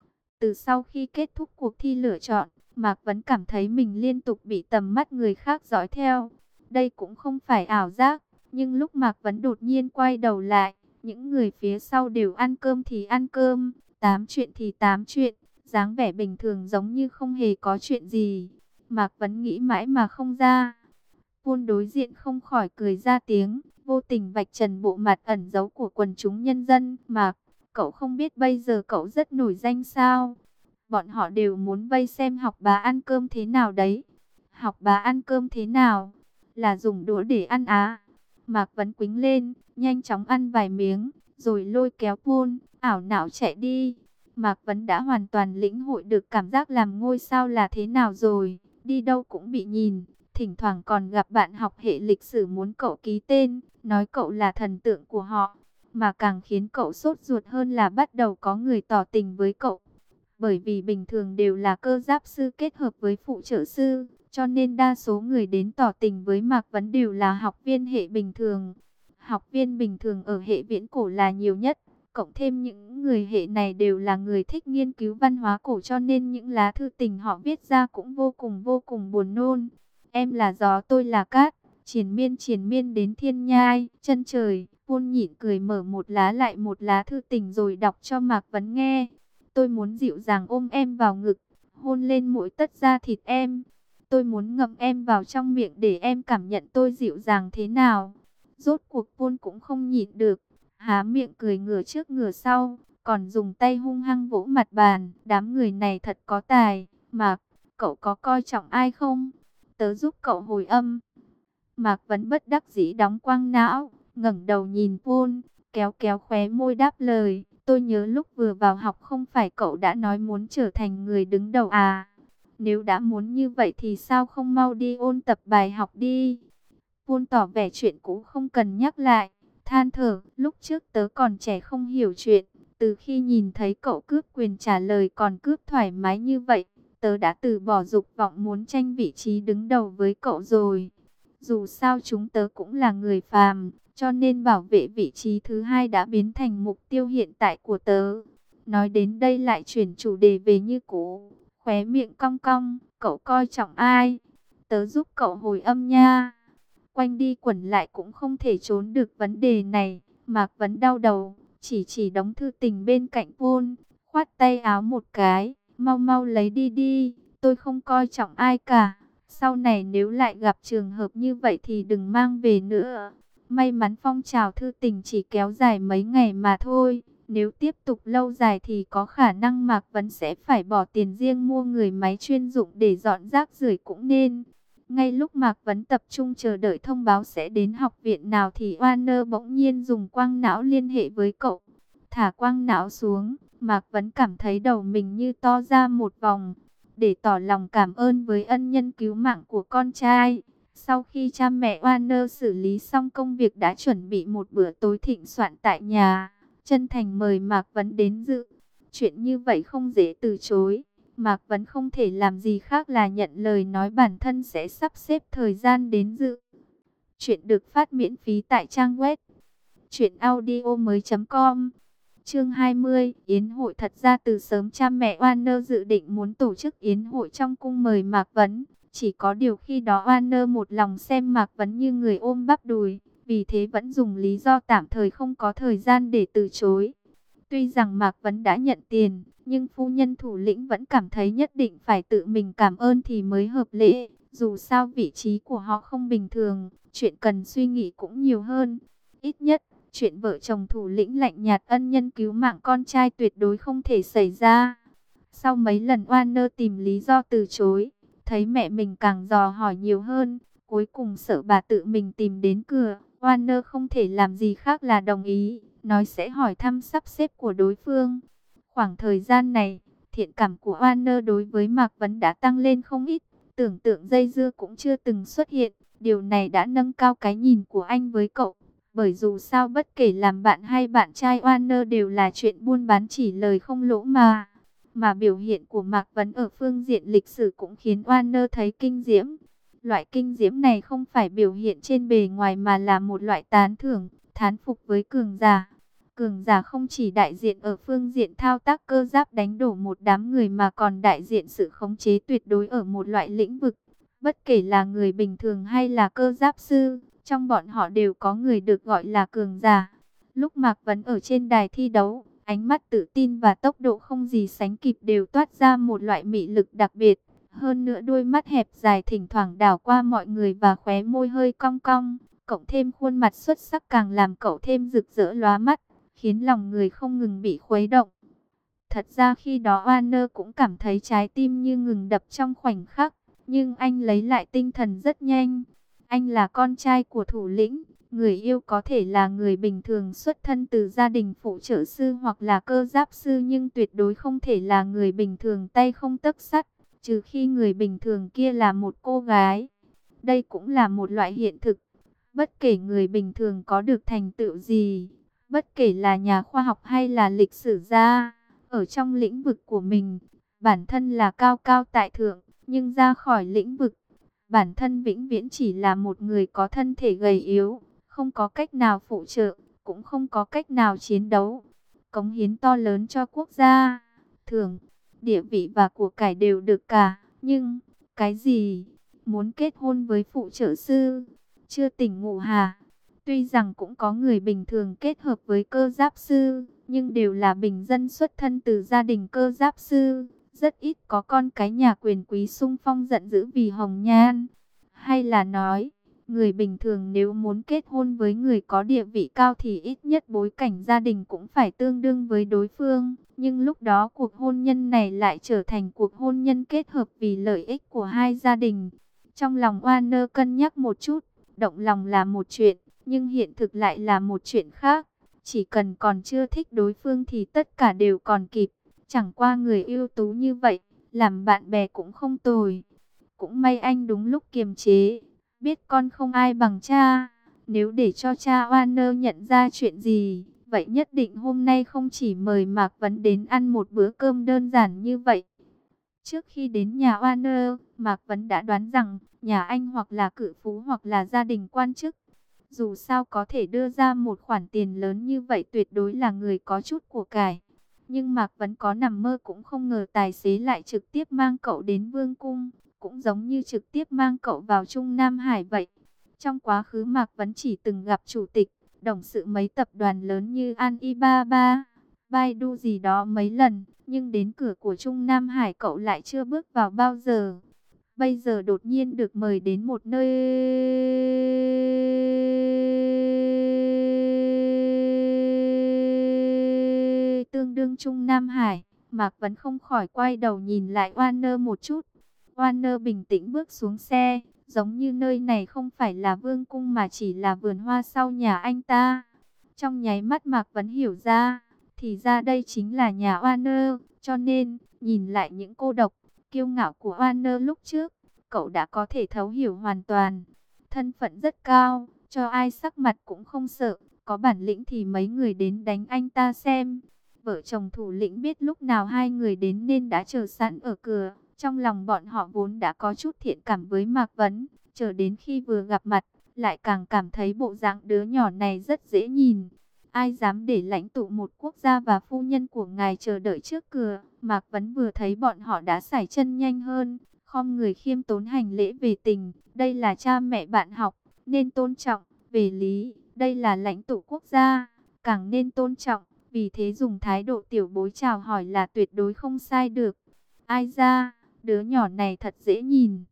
Từ sau khi kết thúc cuộc thi lựa chọn, Mạc Vấn cảm thấy mình liên tục bị tầm mắt người khác dõi theo. Đây cũng không phải ảo giác, nhưng lúc Mạc Vấn đột nhiên quay đầu lại, những người phía sau đều ăn cơm thì ăn cơm, tám chuyện thì tám chuyện, dáng vẻ bình thường giống như không hề có chuyện gì. Mạc Vấn nghĩ mãi mà không ra. Paul đối diện không khỏi cười ra tiếng, vô tình vạch trần bộ mặt ẩn giấu của quần chúng nhân dân. Mạc, cậu không biết bây giờ cậu rất nổi danh sao? Bọn họ đều muốn vây xem học bá ăn cơm thế nào đấy. Học bá ăn cơm thế nào? Là dùng đũa để ăn á? Mạc Vấn quĩnh lên, nhanh chóng ăn vài miếng, rồi lôi kéo Paul, ảo não chạy đi. Mạc Vấn đã hoàn toàn lĩnh hội được cảm giác làm ngôi sao là thế nào rồi. Đi đâu cũng bị nhìn, thỉnh thoảng còn gặp bạn học hệ lịch sử muốn cậu ký tên, nói cậu là thần tượng của họ. Mà càng khiến cậu sốt ruột hơn là bắt đầu có người tỏ tình với cậu. Bởi vì bình thường đều là cơ giáp sư kết hợp với phụ trợ sư, cho nên đa số người đến tỏ tình với Mạc Vấn đều là học viên hệ bình thường. Học viên bình thường ở hệ viễn cổ là nhiều nhất, cộng thêm những người hệ này đều là người thích nghiên cứu văn hóa cổ cho nên những lá thư tình họ viết ra cũng vô cùng buồn nôn. Em là gió tôi là cát, triền miên đến thiên nhai, chân trời. Paul nhịn cười mở một lá lại một lá thư tình rồi đọc cho Mạc Vấn nghe. Tôi muốn dịu dàng ôm em vào ngực, hôn lên mỗi tấc da thịt em. Tôi muốn ngậm em vào trong miệng để em cảm nhận tôi dịu dàng thế nào. Rốt cuộc Paul cũng không nhịn được, há miệng cười ngửa trước ngửa sau, còn dùng tay hung hăng vỗ mặt bàn. Đám người này thật có tài. Mạc, cậu có coi trọng ai không? Tớ giúp cậu hồi âm. Mạc Vấn bất đắc dĩ đóng quang não, ngẩng đầu nhìn Paul, kéo kéo khóe môi đáp lời. Tôi nhớ lúc vừa vào học không phải cậu đã nói muốn trở thành người đứng đầu à? Nếu đã muốn như vậy thì sao không mau đi ôn tập bài học đi? Paul tỏ vẻ chuyện cũ không cần nhắc lại, than thở, lúc trước tớ còn trẻ không hiểu chuyện. Từ khi nhìn thấy cậu cướp quyền trả lời còn cướp thoải mái như vậy, tớ đã từ bỏ dục vọng muốn tranh vị trí đứng đầu với cậu rồi. Dù sao chúng tớ cũng là người phàm, cho nên bảo vệ vị trí thứ hai đã biến thành mục tiêu hiện tại của tớ. Nói đến đây lại chuyển chủ đề về như cũ, khóe miệng cong cong, cậu coi trọng ai? Tớ giúp cậu hồi âm nha. quanh đi quẩn lại cũng không thể trốn được vấn đề này. Mạc Vấn đau đầu, chỉ đống thư tình bên cạnh Paul, khoát tay áo một cái, mau mau lấy đi đi, tôi không coi trọng ai cả. Sau này nếu lại gặp trường hợp như vậy thì đừng mang về nữa. May mắn phong trào thư tình chỉ kéo dài mấy ngày mà thôi. Nếu tiếp tục lâu dài thì có khả năng Mạc Vấn sẽ phải bỏ tiền riêng mua người máy chuyên dụng để dọn rác rưởi cũng nên. Ngay lúc Mạc Vấn tập trung chờ đợi thông báo sẽ đến học viện nào thì Warner bỗng nhiên dùng quang não liên hệ với cậu. Thả quang não xuống, Mạc Vấn cảm thấy đầu mình như to ra một vòng. Để tỏ lòng cảm ơn với ân nhân cứu mạng của con trai, sau khi cha mẹ Warner xử lý xong công việc đã chuẩn bị một bữa tối thịnh soạn tại nhà, chân thành mời Mạc Vấn đến dự. Chuyện như vậy không dễ từ chối. Mạc Vấn không thể làm gì khác là nhận lời nói bản thân sẽ sắp xếp thời gian đến dự. Chuyện được phát miễn phí tại trang web truyệnaudiomoi.com. Chương 20, yến hội. Thật ra từ sớm cha mẹ Warner dự định muốn tổ chức yến hội trong cung mời Mạc Vấn. Chỉ có điều khi đó Warner một lòng xem Mạc Vấn như người ôm bắp đùi, vì thế vẫn dùng lý do tạm thời không có thời gian để từ chối. Tuy rằng Mạc Vấn đã nhận tiền, nhưng phu nhân thủ lĩnh vẫn cảm thấy nhất định phải tự mình cảm ơn thì mới hợp lễ. Dù sao vị trí của họ không bình thường, chuyện cần suy nghĩ cũng nhiều hơn. Ít nhất, chuyện vợ chồng thủ lĩnh lạnh nhạt ân nhân cứu mạng con trai tuyệt đối không thể xảy ra. Sau mấy lần Warner tìm lý do từ chối, thấy mẹ mình càng dò hỏi nhiều hơn, cuối cùng sợ bà tự mình tìm đến cửa, Warner không thể làm gì khác là đồng ý, nói sẽ hỏi thăm sắp xếp của đối phương. Khoảng thời gian này, thiện cảm của Warner đối với Mạc Vấn đã tăng lên không ít, tưởng tượng dây dưa cũng chưa từng xuất hiện, điều này đã nâng cao cái nhìn của anh với cậu. Bởi dù sao bất kể làm bạn hay bạn trai Warner đều là chuyện buôn bán chỉ lời không lỗ mà. Mà biểu hiện của Mạc Vấn ở phương diện lịch sử cũng khiến Warner thấy kinh diễm. Loại kinh diễm này không phải biểu hiện trên bề ngoài mà là một loại tán thưởng, thán phục với cường giả. Cường giả không chỉ đại diện ở phương diện thao tác cơ giáp đánh đổ một đám người mà còn đại diện sự khống chế tuyệt đối ở một loại lĩnh vực. Bất kể là người bình thường hay là cơ giáp sư, trong bọn họ đều có người được gọi là cường giả. Lúc Mạc Vấn ở trên đài thi đấu, ánh mắt tự tin và tốc độ không gì sánh kịp đều toát ra một loại mị lực đặc biệt. Hơn nữa đôi mắt hẹp dài thỉnh thoảng đảo qua mọi người và khóe môi hơi cong cong, cộng thêm khuôn mặt xuất sắc càng làm cậu thêm rực rỡ lóa mắt, khiến lòng người không ngừng bị khuấy động. Thật ra khi đó Warner cũng cảm thấy trái tim như ngừng đập trong khoảnh khắc, nhưng anh lấy lại tinh thần rất nhanh. Anh là con trai của thủ lĩnh, người yêu có thể là người bình thường xuất thân từ gia đình phụ trợ sư hoặc là cơ giáp sư, nhưng tuyệt đối không thể là người bình thường tay không tấc sắt, trừ khi người bình thường kia là một cô gái. Đây cũng là một loại hiện thực. Bất kể người bình thường có được thành tựu gì, bất kể là nhà khoa học hay là lịch sử gia, ở trong lĩnh vực của mình, bản thân là cao cao tại thượng, nhưng ra khỏi lĩnh vực, bản thân vĩnh viễn chỉ là một người có thân thể gầy yếu, không có cách nào phụ trợ, cũng không có cách nào chiến đấu. Cống hiến to lớn cho quốc gia, thưởng, địa vị và của cải đều được cả, nhưng cái gì? Muốn kết hôn với phụ trợ sư? Chưa tỉnh ngủ hả? Tuy rằng cũng có người bình thường kết hợp với cơ giáp sư, nhưng đều là bình dân xuất thân từ gia đình cơ giáp sư. Rất ít có con cái nhà quyền quý xung phong giận dữ vì hồng nhan. Hay là nói, người bình thường nếu muốn kết hôn với người có địa vị cao thì ít nhất bối cảnh gia đình cũng phải tương đương với đối phương. Nhưng lúc đó cuộc hôn nhân này lại trở thành cuộc hôn nhân kết hợp vì lợi ích của hai gia đình. Trong lòng Warner cân nhắc một chút, động lòng là một chuyện, nhưng hiện thực lại là một chuyện khác. Chỉ cần còn chưa thích đối phương thì tất cả đều còn kịp. Chẳng qua người ưu tú như vậy, làm bạn bè cũng không tồi. Cũng may anh đúng lúc kiềm chế, biết con không ai bằng cha. Nếu để cho cha Warner nhận ra chuyện gì, vậy nhất định hôm nay không chỉ mời Mạc Vấn đến ăn một bữa cơm đơn giản như vậy. Trước khi đến nhà Warner, Mạc Vấn đã đoán rằng nhà anh hoặc là cự phú hoặc là gia đình quan chức. Dù sao có thể đưa ra một khoản tiền lớn như vậy tuyệt đối là người có chút của cải. Nhưng Mạc Vấn có nằm mơ cũng không ngờ tài xế lại trực tiếp mang cậu đến Vương cung, cũng giống như trực tiếp mang cậu vào Trung Nam Hải vậy. Trong quá khứ Mạc Vấn chỉ từng gặp chủ tịch,董sự mấy tập đoàn lớn như Alibaba, Baidu gì đó mấy lần, nhưng đến cửa của Trung Nam Hải cậu lại chưa bước vào bao giờ. Bây giờ đột nhiên được mời đến một nơi tương đương Trung Nam Hải, Mạc Vấn không khỏi quay đầu nhìn lại Warner một chút. Warner bình tĩnh bước xuống xe, giống như nơi này không phải là vương cung mà chỉ là vườn hoa sau nhà anh ta. Trong nháy mắt Mạc Vấn hiểu ra, thì ra đây chính là nhà Warner, cho nên, nhìn lại những cô độc, kiêu ngạo của Warner lúc trước, cậu đã có thể thấu hiểu hoàn toàn. Thân phận rất cao, cho ai sắc mặt cũng không sợ, có bản lĩnh thì mấy người đến đánh anh ta xem. Vợ chồng thủ lĩnh biết lúc nào hai người đến nên đã chờ sẵn ở cửa. Trong lòng bọn họ vốn đã có chút thiện cảm với Mạc Vấn, chờ đến khi vừa gặp mặt, lại càng cảm thấy bộ dạng đứa nhỏ này rất dễ nhìn. Ai dám để lãnh tụ một quốc gia và phu nhân của ngài chờ đợi trước cửa. Mạc Vấn vừa thấy bọn họ đã sải chân nhanh hơn, khom người khiêm tốn hành lễ về tình. Đây là cha mẹ bạn học, nên tôn trọng. Về lý, đây là lãnh tụ quốc gia, càng nên tôn trọng. Vì thế dùng thái độ tiểu bối chào hỏi là tuyệt đối không sai được. Ai ra, đứa nhỏ này thật dễ nhìn.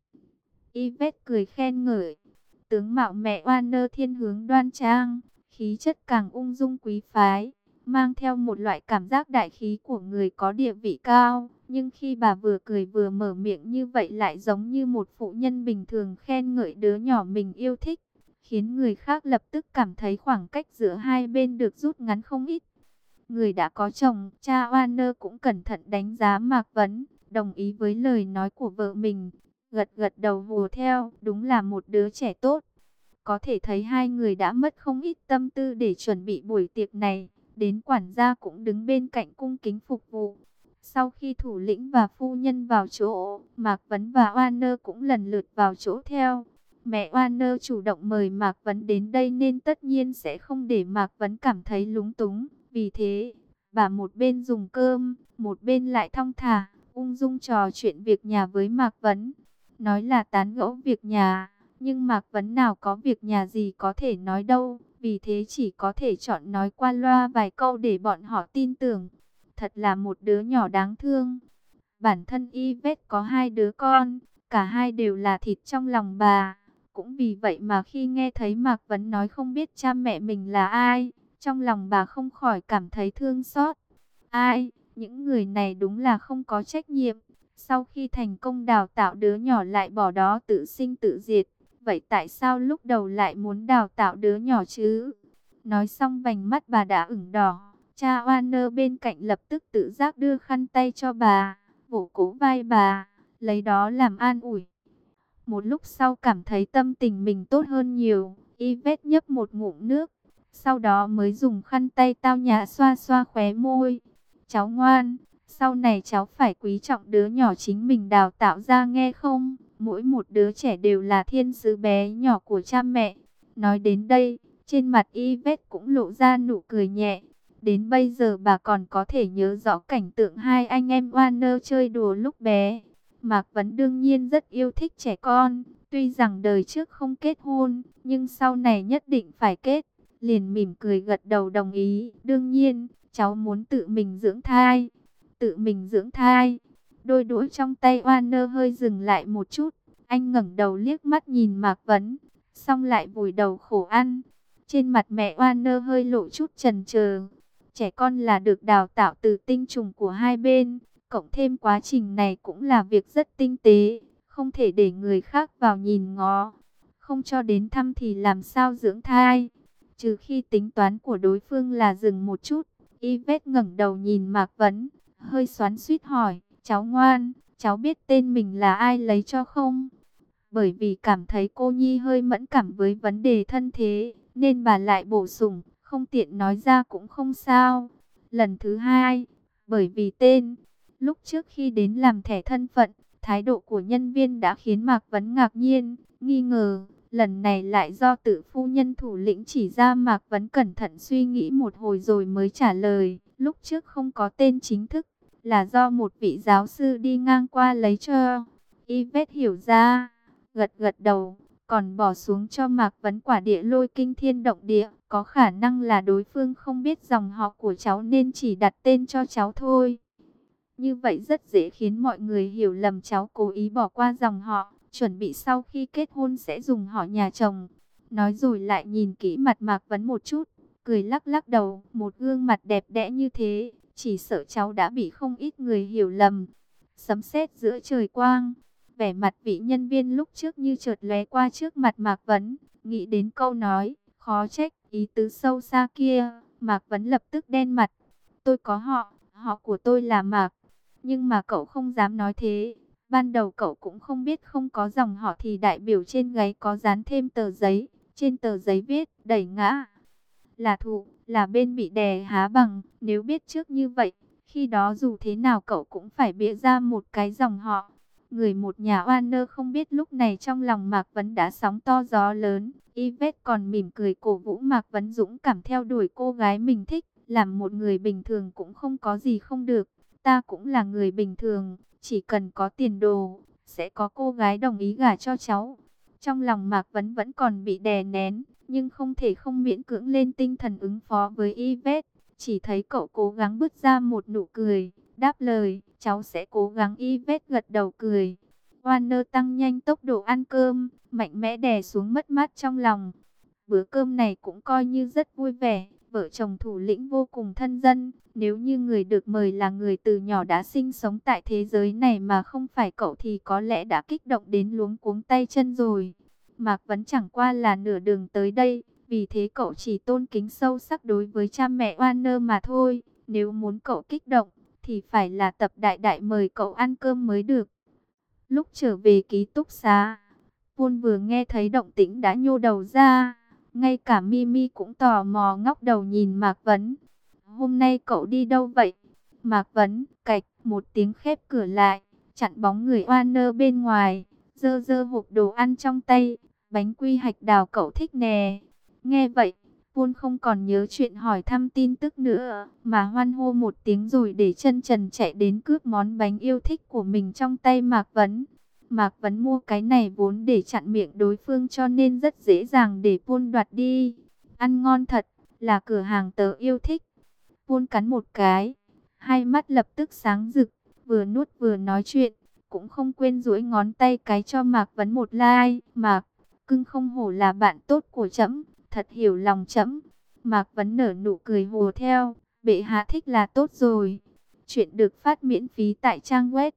Yvette cười khen ngợi. Tướng mạo mẹ Warner thiên hướng đoan trang, khí chất càng ung dung quý phái, mang theo một loại cảm giác đại khí của người có địa vị cao. Nhưng khi bà vừa cười vừa mở miệng như vậy lại giống như một phụ nhân bình thường khen ngợi đứa nhỏ mình yêu thích, khiến người khác lập tức cảm thấy khoảng cách giữa hai bên được rút ngắn không ít. Người đã có chồng, cha Warner cũng cẩn thận đánh giá Mạc Vấn, đồng ý với lời nói của vợ mình, gật gật đầu hùa theo, đúng là một đứa trẻ tốt. Có thể thấy hai người đã mất không ít tâm tư để chuẩn bị buổi tiệc này, đến quản gia cũng đứng bên cạnh cung kính phục vụ. Sau khi thủ lĩnh và phu nhân vào chỗ, Mạc Vấn và Warner cũng lần lượt vào chỗ theo. Mẹ Warner chủ động mời Mạc Vấn đến đây nên tất nhiên sẽ không để Mạc Vấn cảm thấy lúng túng. Vì thế, bà một bên dùng cơm, một bên lại thong thả, ung dung trò chuyện việc nhà với Mạc Vấn. Nói là tán gẫu việc nhà, nhưng Mạc Vấn nào có việc nhà gì có thể nói đâu. Vì thế chỉ có thể chọn nói qua loa vài câu để bọn họ tin tưởng. Thật là một đứa nhỏ đáng thương. Bản thân Yvette có hai đứa con, cả hai đều là thịt trong lòng bà. Cũng vì vậy mà khi nghe thấy Mạc Vấn nói không biết cha mẹ mình là ai, trong lòng bà không khỏi cảm thấy thương xót. Ai, những người này đúng là không có trách nhiệm. Sau khi thành công đào tạo đứa nhỏ lại bỏ đó tự sinh tự diệt. Vậy tại sao lúc đầu lại muốn đào tạo đứa nhỏ chứ? Nói xong vành mắt bà đã ửng đỏ. Cha Warner bên cạnh lập tức tự giác đưa khăn tay cho bà, vỗ cổ vai bà, lấy đó làm an ủi. Một lúc sau cảm thấy tâm tình mình tốt hơn nhiều, Yvette nhấp một ngụm nước, sau đó mới dùng khăn tay tao nhã xoa xoa khóe môi. Cháu ngoan, sau này cháu phải quý trọng đứa nhỏ chính mình đào tạo ra nghe không? Mỗi một đứa trẻ đều là thiên sứ bé nhỏ của cha mẹ. Nói đến đây, trên mặt Yvette cũng lộ ra nụ cười nhẹ. Đến bây giờ bà còn có thể nhớ rõ cảnh tượng hai anh em Warner chơi đùa lúc bé. Mạc Vấn đương nhiên rất yêu thích trẻ con, tuy rằng đời trước không kết hôn, nhưng sau này nhất định phải kết. Liền mỉm cười gật đầu đồng ý, đương nhiên, cháu muốn tự mình dưỡng thai. Tự mình dưỡng thai. Đôi đũa trong tay Warner hơi dừng lại một chút, anh ngẩng đầu liếc mắt nhìn Mạc Vấn, xong lại vùi đầu khổ ăn. Trên mặt mẹ Warner hơi lộ chút chần chờ. Trẻ con là được đào tạo từ tinh trùng của hai bên, cộng thêm quá trình này cũng là việc rất tinh tế, không thể để người khác vào nhìn ngó. Không cho đến thăm thì làm sao dưỡng thai, trừ khi tính toán của đối phương là dừng một chút. Yvette ngẩng đầu nhìn Mạc Vấn, hơi xoắn xuýt hỏi, cháu ngoan, cháu biết tên mình là ai lấy cho không? Bởi vì cảm thấy cô Nhi hơi mẫn cảm với vấn đề thân thế, nên bà lại bổ sung, không tiện nói ra cũng không sao. Lần thứ hai, bởi vì tên, lúc trước khi đến làm thẻ thân phận, thái độ của nhân viên đã khiến Mạc Vấn ngạc nhiên, nghi ngờ. Lần này lại do tự phu nhân thủ lĩnh chỉ ra, Mạc Vấn cẩn thận suy nghĩ một hồi rồi mới trả lời. Lúc trước không có tên chính thức, là do một vị giáo sư đi ngang qua lấy cho. Yvette hiểu ra, gật gật đầu, còn bỏ xuống cho Mạc Vấn quả địa lôi kinh thiên động địa. Có khả năng là đối phương không biết dòng họ của cháu nên chỉ đặt tên cho cháu thôi. Như vậy rất dễ khiến mọi người hiểu lầm cháu cố ý bỏ qua dòng họ, chuẩn bị sau khi kết hôn sẽ dùng họ nhà chồng. Nói rồi lại nhìn kỹ mặt Mạc Vấn một chút, cười lắc lắc đầu, một gương mặt đẹp đẽ như thế, chỉ sợ cháu đã bị không ít người hiểu lầm. Sấm sét giữa trời quang, vẻ mặt vị nhân viên lúc trước như chợt lóe qua trước mặt Mạc Vấn, nghĩ đến câu nói, khó trách, ý tứ sâu xa kia, Mạc Vấn lập tức đen mặt. Tôi có họ của tôi là Mạc, nhưng mà cậu không dám nói thế. Ban đầu cậu cũng không biết không có dòng họ thì đại biểu trên gáy có dán thêm tờ giấy, trên tờ giấy viết, đẩy ngã. Là thụ, là bên bị đè há bằng, nếu biết trước như vậy, khi đó dù thế nào cậu cũng phải bịa ra một cái dòng họ. Người một nhà Warner không biết lúc này trong lòng Mạc Vấn đã sóng to gió lớn. Yvette còn mỉm cười cổ vũ Mạc Vấn dũng cảm theo đuổi cô gái mình thích. Làm một người bình thường cũng không có gì không được. Ta cũng là người bình thường, chỉ cần có tiền đồ, sẽ có cô gái đồng ý gả cho cháu. Trong lòng Mạc Vấn vẫn còn bị đè nén, nhưng không thể không miễn cưỡng lên tinh thần ứng phó với Yvette. Chỉ thấy cậu cố gắng bứt ra một nụ cười, đáp lời, cháu sẽ cố gắng. Yvette gật đầu cười. Warner tăng nhanh tốc độ ăn cơm, mạnh mẽ đè xuống mất mát trong lòng. Bữa cơm này cũng coi như rất vui vẻ, vợ chồng thủ lĩnh vô cùng thân dân. Nếu như người được mời là người từ nhỏ đã sinh sống tại thế giới này mà không phải cậu thì có lẽ đã kích động đến luống cuống tay chân rồi. Mạc Vấn chẳng qua là nửa đường tới đây, vì thế cậu chỉ tôn kính sâu sắc đối với cha mẹ Warner mà thôi. Nếu muốn cậu kích động, thì phải là tập đại đại mời cậu ăn cơm mới được. Lúc trở về ký túc xá, Paul vừa nghe thấy động tĩnh đã nhô đầu ra. Ngay cả Mimi cũng tò mò ngóc đầu nhìn Mạc Vấn. Hôm nay cậu đi đâu vậy? Mạc Vấn, cạch, một tiếng khép cửa lại, chặn bóng người Warner bên ngoài, dơ dơ hộp đồ ăn trong tay, bánh quy hạch đào cậu thích nè. Nghe vậy, Paul không còn nhớ chuyện hỏi thăm tin tức nữa, mà hoan hô một tiếng rồi để chân trần chạy đến cướp món bánh yêu thích của mình trong tay Mạc Vấn. Mạc Vấn mua cái này vốn để chặn miệng đối phương cho nên rất dễ dàng để Paul đoạt đi. Ăn ngon thật, là cửa hàng tớ yêu thích. Paul cắn một cái, hai mắt lập tức sáng rực, vừa nuốt vừa nói chuyện, cũng không quên duỗi ngón tay cái cho Mạc Vấn một like. Mạc, cưng không hổ là bạn tốt của trẫm, thật hiểu lòng trẫm. Mạc Vấn nở nụ cười hùa theo, bệ hạ thích là tốt rồi. Chuyện được phát miễn phí tại trang web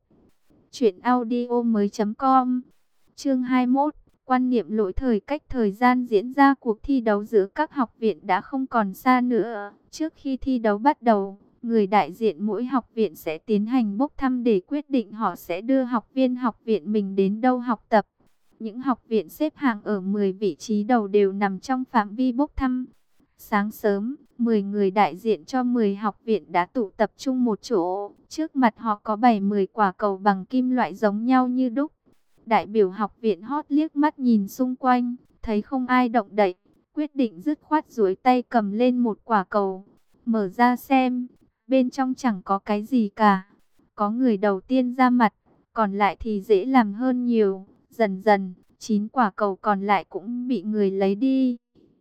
truyệnaudiomoi.com. Chương 21, quan niệm lỗi thời. Cách thời gian diễn ra cuộc thi đấu giữa các học viện đã không còn xa nữa. Trước khi thi đấu bắt đầu, người đại diện mỗi học viện sẽ tiến hành bốc thăm để quyết định họ sẽ đưa học viên học viện mình đến đâu học tập. Những học viện xếp hàng ở 10 vị trí đầu đều nằm trong phạm vi bốc thăm. Sáng sớm, 10 người đại diện cho 10 học viện đã tụ tập trung một chỗ. Trước mặt họ có 7-10 quả cầu bằng kim loại giống nhau như đúc. Đại biểu học viện Hot liếc mắt nhìn xung quanh, thấy không ai động đậy, quyết định dứt khoát duỗi tay cầm lên một quả cầu. Mở ra xem, bên trong chẳng có cái gì cả. Có người đầu tiên ra mặt, còn lại thì dễ làm hơn nhiều. Dần dần, 9 quả cầu còn lại cũng bị người lấy đi.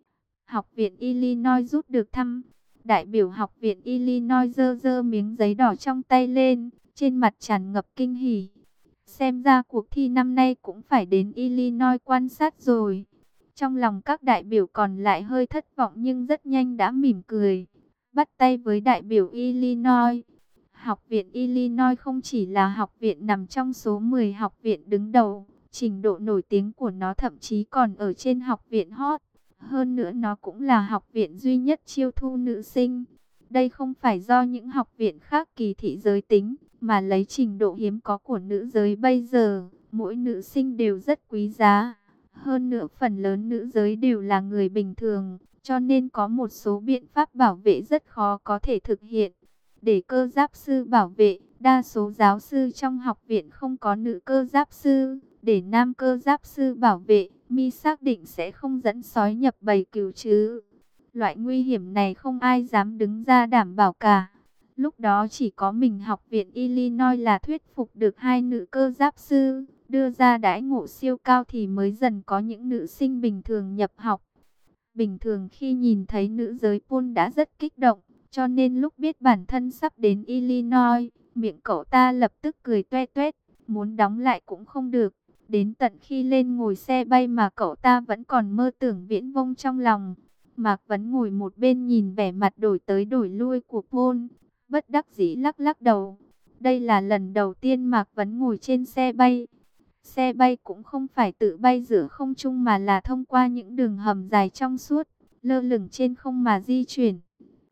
Học viện Illinois rút được thăm. Đại biểu học viện Illinois giơ giơ miếng giấy đỏ trong tay lên, trên mặt tràn ngập kinh hỉ. Xem ra cuộc thi năm nay cũng phải đến Illinois quan sát rồi. Trong lòng các đại biểu còn lại hơi thất vọng nhưng rất nhanh đã mỉm cười, bắt tay với đại biểu Illinois. Học viện Illinois không chỉ là học viện nằm trong số 10 học viện đứng đầu, trình độ nổi tiếng của nó thậm chí còn ở trên học viện Hot. Hơn nữa nó cũng là học viện duy nhất chiêu thu nữ sinh. Đây không phải do những học viện khác kỳ thị giới tính, mà lấy trình độ hiếm có của nữ giới bây giờ, mỗi nữ sinh đều rất quý giá. Hơn nữa phần lớn nữ giới đều là người bình thường, cho nên có một số biện pháp bảo vệ rất khó có thể thực hiện. Để cơ giáp sư bảo vệ, đa số giáo sư trong học viện không có nữ cơ giáp sư. Để nam cơ giáp sư bảo vệ, mi xác định sẽ không dẫn sói nhập bầy cừu chứ. Loại nguy hiểm này không ai dám đứng ra đảm bảo cả. Lúc đó chỉ có mình học viện Illinois là thuyết phục được 2 nữ cơ giáp sư. đưa ra đãi ngộ siêu cao thì mới dần có những nữ sinh bình thường nhập học. Bình thường khi nhìn thấy nữ giới Pôn đã rất kích động, cho nên lúc biết bản thân sắp đến Illinois, miệng cậu ta lập tức cười toe toét, muốn đóng lại cũng không được. Đến tận khi lên ngồi xe bay mà cậu ta vẫn còn mơ tưởng viễn vông trong lòng. Mạc Vấn ngồi một bên nhìn vẻ mặt đổi tới đổi lui của Pôn, bất đắc dĩ lắc lắc đầu. Đây là lần đầu tiên Mạc Vấn ngồi trên xe bay. Xe bay cũng không phải tự bay giữa không trung mà là thông qua những đường hầm dài trong suốt, lơ lửng trên không mà di chuyển.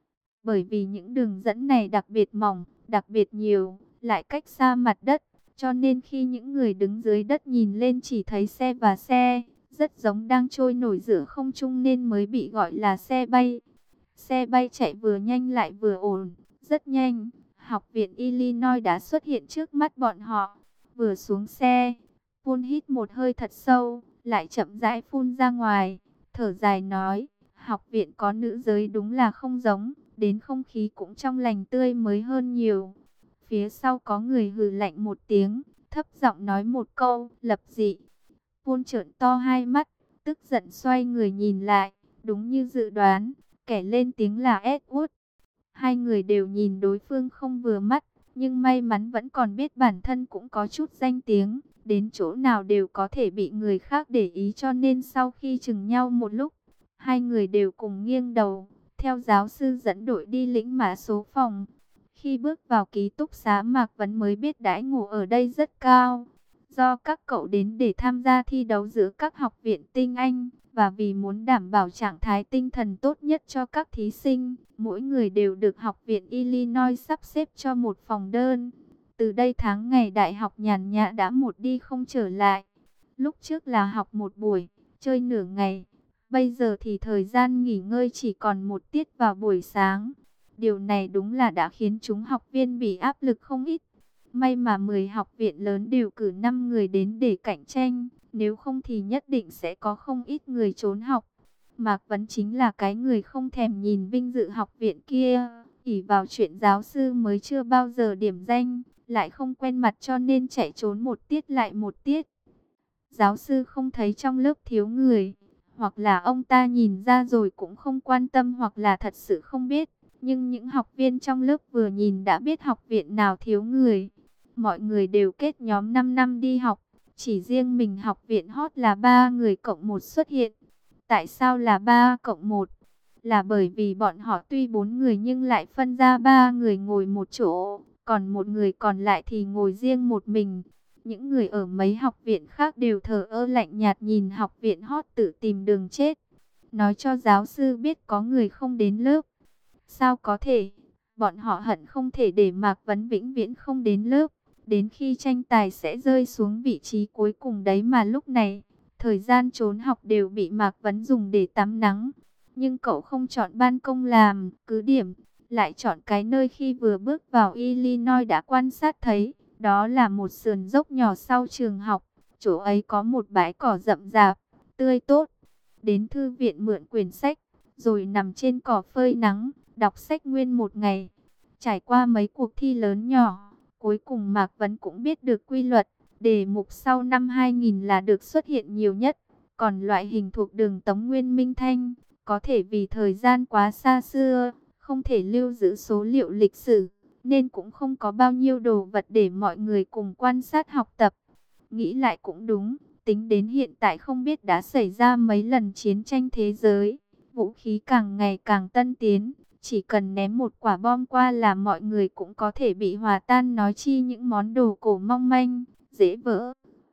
Bởi vì những đường dẫn này đặc biệt mỏng, đặc biệt nhiều, lại cách xa mặt đất, cho nên khi những người đứng dưới đất nhìn lên chỉ thấy xe và xe, rất giống đang trôi nổi giữa không trung nên mới bị gọi là xe bay. Xe bay chạy vừa nhanh lại vừa ổn, rất nhanh. Học viện Illinois đã xuất hiện trước mắt bọn họ. Vừa xuống xe, Pun hít một hơi thật sâu, lại chậm rãi phun ra ngoài, thở dài nói, học viện có nữ giới đúng là không giống, đến không khí cũng trong lành tươi mới hơn nhiều. Phía sau có người hừ lạnh một tiếng, thấp giọng nói một câu, lập dị. Pun trợn to hai mắt, tức giận xoay người nhìn lại, đúng như dự đoán, kẻ lên tiếng là Edward. Hai người đều nhìn đối phương không vừa mắt, nhưng may mắn vẫn còn biết bản thân cũng có chút danh tiếng, đến chỗ nào đều có thể bị người khác để ý, cho nên sau khi chừng nhau một lúc, hai người đều cùng nghiêng đầu, theo giáo sư dẫn đội đi lĩnh mã số phòng. Khi bước vào ký túc xá, Mạc Vấn mới biết đãi ngộ ở đây rất cao. Do các cậu đến để tham gia thi đấu giữa các học viện tinh Anh, và vì muốn đảm bảo trạng thái tinh thần tốt nhất cho các thí sinh, mỗi người đều được học viện Illinois sắp xếp cho một phòng đơn. Từ đây tháng ngày đại học nhàn nhã đã một đi không trở lại. Lúc trước là học một buổi, chơi nửa ngày. Bây giờ thì thời gian nghỉ ngơi chỉ còn một tiết vào buổi sáng. Điều này đúng là đã khiến chúng học viên bị áp lực không ít. May mà 10 học viện lớn đều cử 5 người đến để cạnh tranh. Nếu không thì nhất định sẽ có không ít người trốn học. Mạc Vấn chính là cái người không thèm nhìn vinh dự học viện kia. Ỷ vào chuyện giáo sư mới chưa bao giờ điểm danh, lại không quen mặt cho nên chạy trốn một tiết lại một tiết. Giáo sư không thấy trong lớp thiếu người, hoặc là ông ta nhìn ra rồi cũng không quan tâm, hoặc là thật sự không biết. Nhưng những học viên trong lớp vừa nhìn đã biết học viện nào thiếu người. Mọi người đều kết nhóm 5 năm đi học. Chỉ riêng mình học viện hot là 3 người cộng 1 xuất hiện. Tại sao là 3 cộng 1? Là bởi vì bọn họ tuy 4 người nhưng lại phân ra 3 người ngồi một chỗ, còn một người còn lại thì ngồi riêng một mình. Những người ở mấy học viện khác đều thờ ơ lạnh nhạt nhìn học viện hot tự tìm đường chết. Nói cho giáo sư biết có người không đến lớp. Sao có thể? Bọn họ hận không thể để Mạc Vấn vĩnh viễn không đến lớp. Đến khi tranh tài sẽ rơi xuống vị trí cuối cùng đấy mà lúc này, thời gian trốn học đều bị Mạc Vấn dùng để tắm nắng. Nhưng cậu không chọn ban công làm cứ điểm, lại chọn cái nơi khi vừa bước vào Illinois đã quan sát thấy. Đó là một sườn dốc nhỏ sau trường học, chỗ ấy có một bãi cỏ rậm rạp, tươi tốt. Đến thư viện mượn quyển sách, rồi nằm trên cỏ phơi nắng, đọc sách nguyên một ngày. Trải qua mấy cuộc thi lớn nhỏ, cuối cùng Mạc Vấn cũng biết được quy luật. Đề mục sau năm 2000 là được xuất hiện nhiều nhất, còn loại hình thuộc đường Tống Nguyên Minh Thanh, có thể vì thời gian quá xa xưa, không thể lưu giữ số liệu lịch sử, nên cũng không có bao nhiêu đồ vật để mọi người cùng quan sát học tập. Nghĩ lại cũng đúng, tính đến hiện tại không biết đã xảy ra mấy lần chiến tranh thế giới, vũ khí càng ngày càng tân tiến, chỉ cần ném một quả bom qua là mọi người cũng có thể bị hòa tan, nói chi những món đồ cổ mong manh, dễ vỡ.